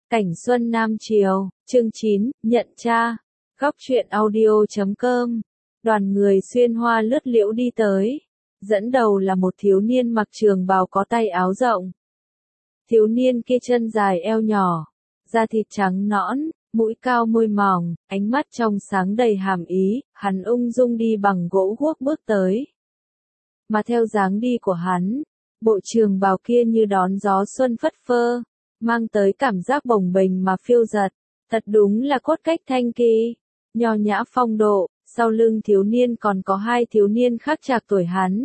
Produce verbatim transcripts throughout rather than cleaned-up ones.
Cảnh Xuân Nam Triều, chương chín, nhận cha. Góc truyện audio chấm com. Đoàn người xuyên hoa lướt liễu đi tới. Dẫn đầu là một thiếu niên mặc trường bào có tay áo rộng. Thiếu niên kia chân dài eo nhỏ, da thịt trắng nõn, mũi cao môi mỏng, ánh mắt trong sáng đầy hàm ý, hắn ung dung đi bằng gỗ guốc bước tới. Mà theo dáng đi của hắn, bộ trường bào kia như đón gió xuân phất phơ, mang tới cảm giác bồng bềnh mà phiêu dật, thật đúng là cốt cách thanh kỳ, nho nhã phong độ. Sau lưng thiếu niên còn có hai thiếu niên khác trạc tuổi hắn.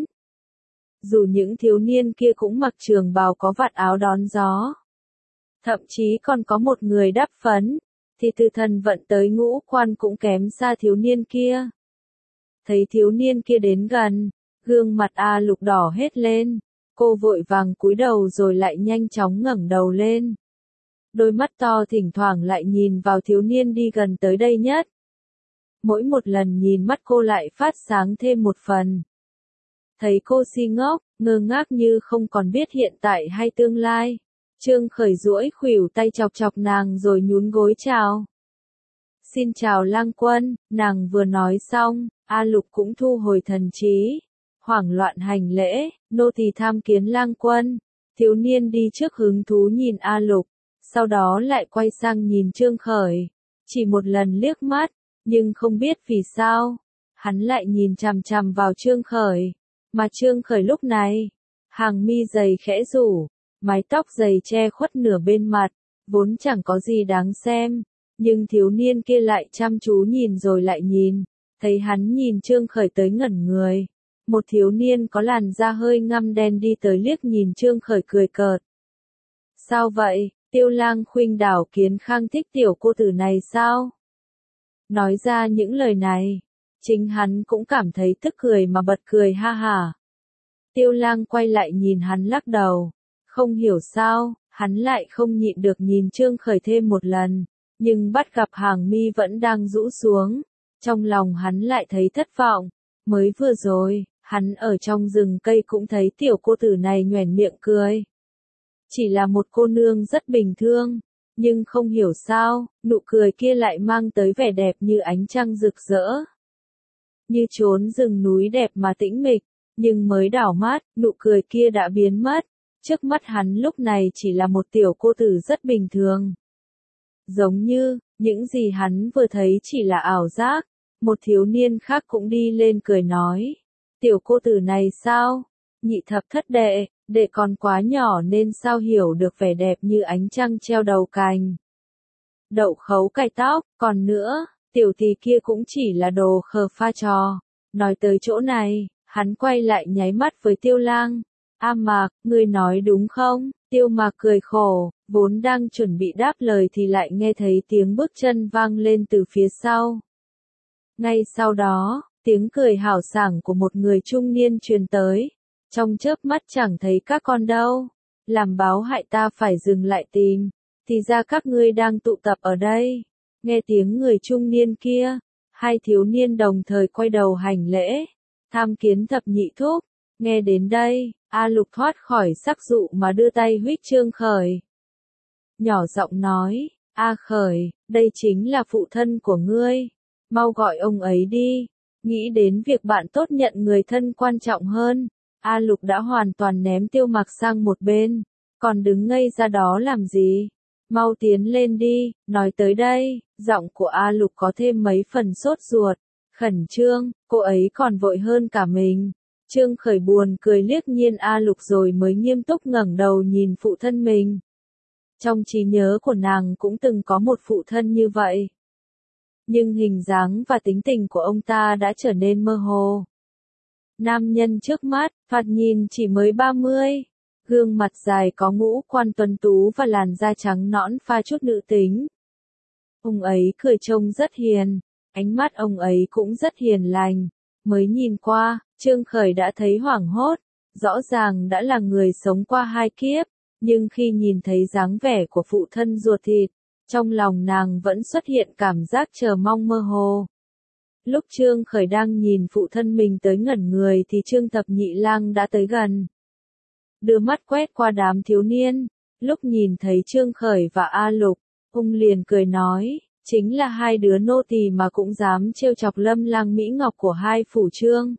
Dù những thiếu niên kia cũng mặc trường bào có vạt áo đón gió, thậm chí còn có một người đắp phấn, thì từ thần vận tới ngũ quan cũng kém xa thiếu niên kia. Thấy thiếu niên kia đến gần, gương mặt A Lục đỏ hết lên, cô vội vàng cúi đầu rồi lại nhanh chóng ngẩng đầu lên. Đôi mắt to thỉnh thoảng lại nhìn vào thiếu niên đi gần tới đây nhất. Mỗi một lần nhìn mắt cô lại phát sáng thêm một phần. Thấy cô si ngốc, ngơ ngác như không còn biết hiện tại hay tương lai. Trương Khởi duỗi khuỷu tay chọc chọc nàng rồi nhún gối chào. Xin chào lang quân, nàng vừa nói xong, A Lục cũng thu hồi thần trí. Hoảng loạn hành lễ, nô tỳ tham kiến lang quân. Thiếu niên đi trước hứng thú nhìn A Lục, sau đó lại quay sang nhìn Trương Khởi. Chỉ một lần liếc mắt, nhưng không biết vì sao, hắn lại nhìn chằm chằm vào Trương Khởi, mà Trương Khởi lúc này, hàng mi dày khẽ rủ, mái tóc dày che khuất nửa bên mặt, vốn chẳng có gì đáng xem, nhưng thiếu niên kia lại chăm chú nhìn rồi lại nhìn, thấy hắn nhìn Trương Khởi tới ngẩn người. Một thiếu niên có làn da hơi ngăm đen đi tới liếc nhìn Trương Khởi cười cợt. Sao vậy, Tiêu Lang khuynh đảo Kiến Khang thích tiểu cô tử này sao? Nói ra những lời này, chính hắn cũng cảm thấy tức cười mà bật cười ha hả. Tiêu Lang quay lại nhìn hắn lắc đầu, không hiểu sao, hắn lại không nhịn được nhìn Trương Khởi thêm một lần, nhưng bắt gặp hàng mi vẫn đang rũ xuống, trong lòng hắn lại thấy thất vọng. Mới vừa rồi, hắn ở trong rừng cây cũng thấy tiểu cô tử này nhoẻn miệng cười. Chỉ là một cô nương rất bình thường. Nhưng không hiểu sao, nụ cười kia lại mang tới vẻ đẹp như ánh trăng rực rỡ. Như chốn rừng núi đẹp mà tĩnh mịch, nhưng mới đảo mắt, nụ cười kia đã biến mất. Trước mắt hắn lúc này chỉ là một tiểu cô tử rất bình thường. Giống như, những gì hắn vừa thấy chỉ là ảo giác. Một thiếu niên khác cũng đi lên cười nói. Tiểu cô tử này sao? Nhị thập thất đệ. Đệ còn quá nhỏ nên sao hiểu được vẻ đẹp như ánh trăng treo đầu cành. Đậu khấu cài tóc, còn nữa, tiểu tỷ kia cũng chỉ là đồ khờ pha trò. Nói tới chỗ này, hắn quay lại nháy mắt với Tiêu Lang. A Mạc, ngươi nói đúng không? Tiêu Mạc cười khổ, vốn đang chuẩn bị đáp lời thì lại nghe thấy tiếng bước chân vang lên từ phía sau. Ngay sau đó, tiếng cười hào sảng của một người trung niên truyền tới. Trong chớp mắt chẳng thấy các con đâu, làm báo hại ta phải dừng lại tìm, thì ra các ngươi đang tụ tập ở đây. Nghe tiếng người trung niên kia, hai thiếu niên đồng thời quay đầu hành lễ, tham kiến thập nhị thúc. Nghe đến đây, A Lục thoát khỏi sắc dụ mà đưa tay huých Trương Khởi. Nhỏ giọng nói, A Khởi, đây chính là phụ thân của ngươi, mau gọi ông ấy đi, nghĩ đến việc bạn tốt nhận người thân quan trọng hơn. A Lục đã hoàn toàn ném Tiêu Mạc sang một bên, còn đứng ngây ra đó làm gì? Mau tiến lên đi, nói tới đây, giọng của A Lục có thêm mấy phần sốt ruột, khẩn trương, cô ấy còn vội hơn cả mình. Trương Khởi buồn cười liếc nhìn A Lục rồi mới nghiêm túc ngẩng đầu nhìn phụ thân mình. Trong trí nhớ của nàng cũng từng có một phụ thân như vậy. Nhưng hình dáng và tính tình của ông ta đã trở nên mơ hồ. Nam nhân trước mắt, thoạt nhìn chỉ mới ba mươi, gương mặt dài có ngũ quan tuấn tú và làn da trắng nõn pha chút nữ tính. Ông ấy cười trông rất hiền, ánh mắt ông ấy cũng rất hiền lành, mới nhìn qua, Trương Khởi đã thấy hoảng hốt, rõ ràng đã là người sống qua hai kiếp, nhưng khi nhìn thấy dáng vẻ của phụ thân ruột thịt, trong lòng nàng vẫn xuất hiện cảm giác chờ mong mơ hồ. Lúc Trương Khởi đang nhìn phụ thân mình tới ngẩn người thì Trương Thập Nhị Lang đã tới gần. Đưa mắt quét qua đám thiếu niên, lúc nhìn thấy Trương Khởi và A Lục, Ung liền cười nói, chính là hai đứa nô tỳ mà cũng dám trêu chọc Lâm Lang Mỹ Ngọc của hai phủ Trương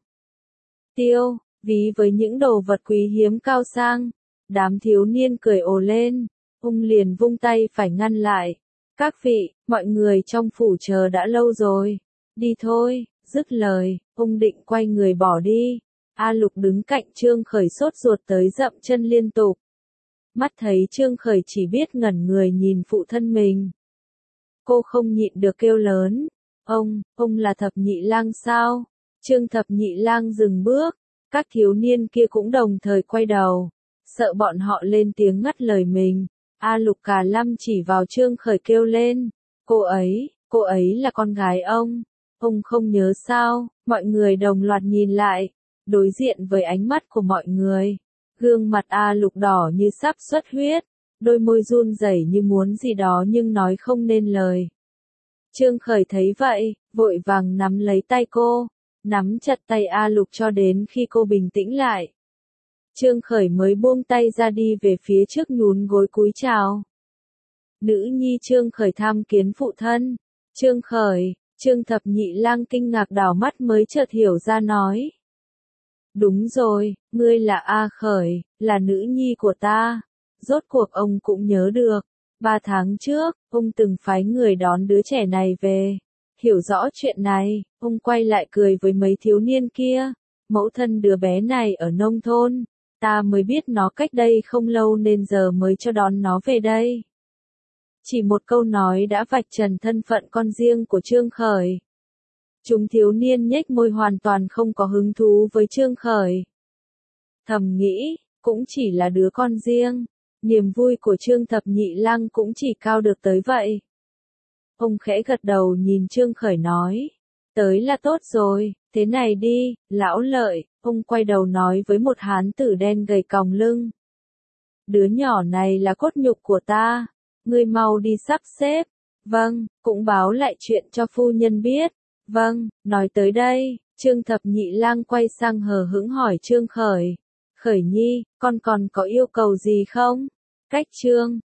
Tiêu, ví với những đồ vật quý hiếm cao sang. Đám thiếu niên cười ồ lên, Ung liền vung tay phải ngăn lại. Các vị, mọi người trong phủ chờ đã lâu rồi, đi thôi. Dứt lời, Ung định quay người bỏ đi. A Lục đứng cạnh Trương Khởi sốt ruột tới dậm chân liên tục. Mắt thấy Trương Khởi chỉ biết ngẩn người nhìn phụ thân mình. Cô không nhịn được kêu lớn, ông, ông là Thập Nhị Lang sao? Trương Thập Nhị Lang dừng bước, các thiếu niên kia cũng đồng thời quay đầu, sợ bọn họ lên tiếng ngắt lời mình. A Lục cả lâm chỉ vào Trương Khởi kêu lên, cô ấy, cô ấy là con gái ông, ông không nhớ sao? Mọi người đồng loạt nhìn lại, đối diện với ánh mắt của mọi người, gương mặt A Lục đỏ như sắp xuất huyết, đôi môi run rẩy như muốn gì đó nhưng nói không nên lời. Trương Khởi thấy vậy, vội vàng nắm lấy tay cô, nắm chặt tay A Lục cho đến khi cô bình tĩnh lại. Trương Khởi mới buông tay ra đi về phía trước nhún gối cúi chào. Nữ nhi Trương Khởi tham kiến phụ thân. Trương Khởi, Trương Thập Nhị Lang kinh ngạc đảo mắt mới chợt hiểu ra nói. Đúng rồi, ngươi là A Khởi, là nữ nhi của ta. Rốt cuộc ông cũng nhớ được. Ba tháng trước, ông từng phái người đón đứa trẻ này về. Hiểu rõ chuyện này, ông quay lại cười với mấy thiếu niên kia. Mẫu thân đứa bé này ở nông thôn. Ta mới biết nó cách đây không lâu nên giờ mới cho đón nó về đây. Chỉ một câu nói đã vạch trần thân phận con riêng của Trương Khởi. Chúng thiếu niên nhếch môi hoàn toàn không có hứng thú với Trương Khởi. Thầm nghĩ, cũng chỉ là đứa con riêng. Niềm vui của Trương Thập Nhị Lang cũng chỉ cao được tới vậy. Ông khẽ gật đầu nhìn Trương Khởi nói. Tới là tốt rồi, thế này đi, lão Lợi. Ông quay đầu nói với một hán tử đen gầy còng lưng. Đứa nhỏ này là cốt nhục của ta. Ngươi mau đi sắp xếp. Vâng, cũng báo lại chuyện cho phu nhân biết. Vâng, nói tới đây, Trương Thập Nhị Lang quay sang hờ hững hỏi Trương Khởi. Khởi nhi, con còn có yêu cầu gì không? Cách Trương